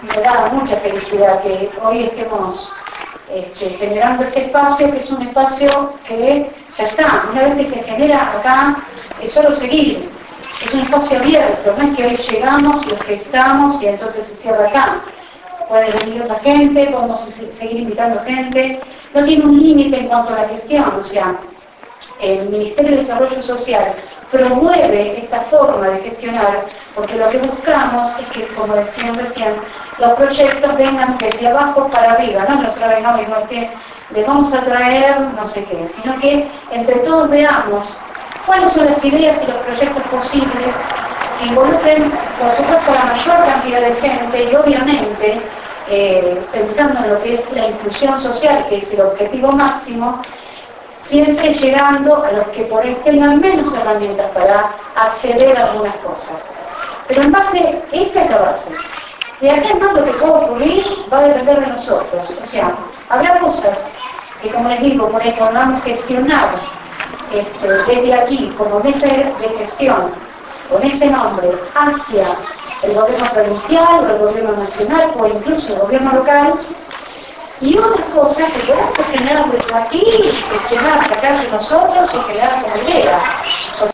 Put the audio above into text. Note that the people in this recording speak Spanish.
me da mucha felicidad que hoy estemos generando este espacio, que es un espacio que ya está, una vez que se genera acá, es solo seguir, es un espacio abierto, no es que hoy llegamos, los que estamos y entonces se cierra acá. Puede venir otra gente, podemos seguir invitando gente, no tiene un límite en cuanto a la gestión, o sea, el Ministerio de Desarrollo Social promueve esta forma de gestionar, porque lo que buscamos es que, como decían recién, los proyectos vengan desde abajo para arriba, no nosotros vengamos y no que les vamos a traer no sé qué, sino que entre todos veamos cuáles son las ideas y los proyectos posibles que involucren, por supuesto, la mayor cantidad de gente y obviamente, pensando en lo que es la inclusión social, que es el objetivo máximo, siempre llegando a los que por ahí tengan menos herramientas para acceder a algunas cosas. Pero en base, esa es la base. De acá en más lo que pueda ocurrir va a depender de nosotros. O sea, habrá cosas que, como les digo, por ahí podamos gestionar desde aquí, como mesa de gestión, con ese nombre, hacia el gobierno provincial, o el gobierno nacional, o incluso el gobierno local, y otras cosas que podemos gestionar desde aquí, gestionar, sacar de nosotros y generar como idea.